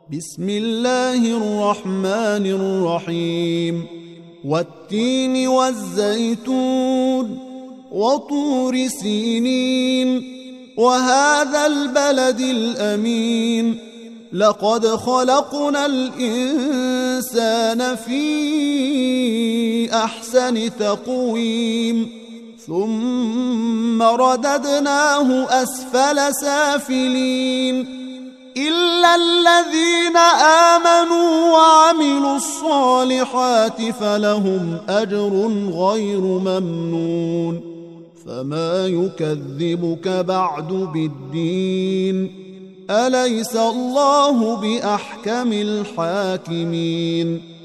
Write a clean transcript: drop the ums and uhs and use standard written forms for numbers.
بسم الله الرحمن الرحيم والتين والزيتون وطور سينين وهذا البلد الأمين لقد خلقنا الإنسان في أحسن تقويم ثم رددناه أسفل سافلين إلا الذين آمنوا وعملوا الصالحات فلهم أجر غير ممنون فما يكذبك بعد بالدين أليس الله بأحكم الحاكمين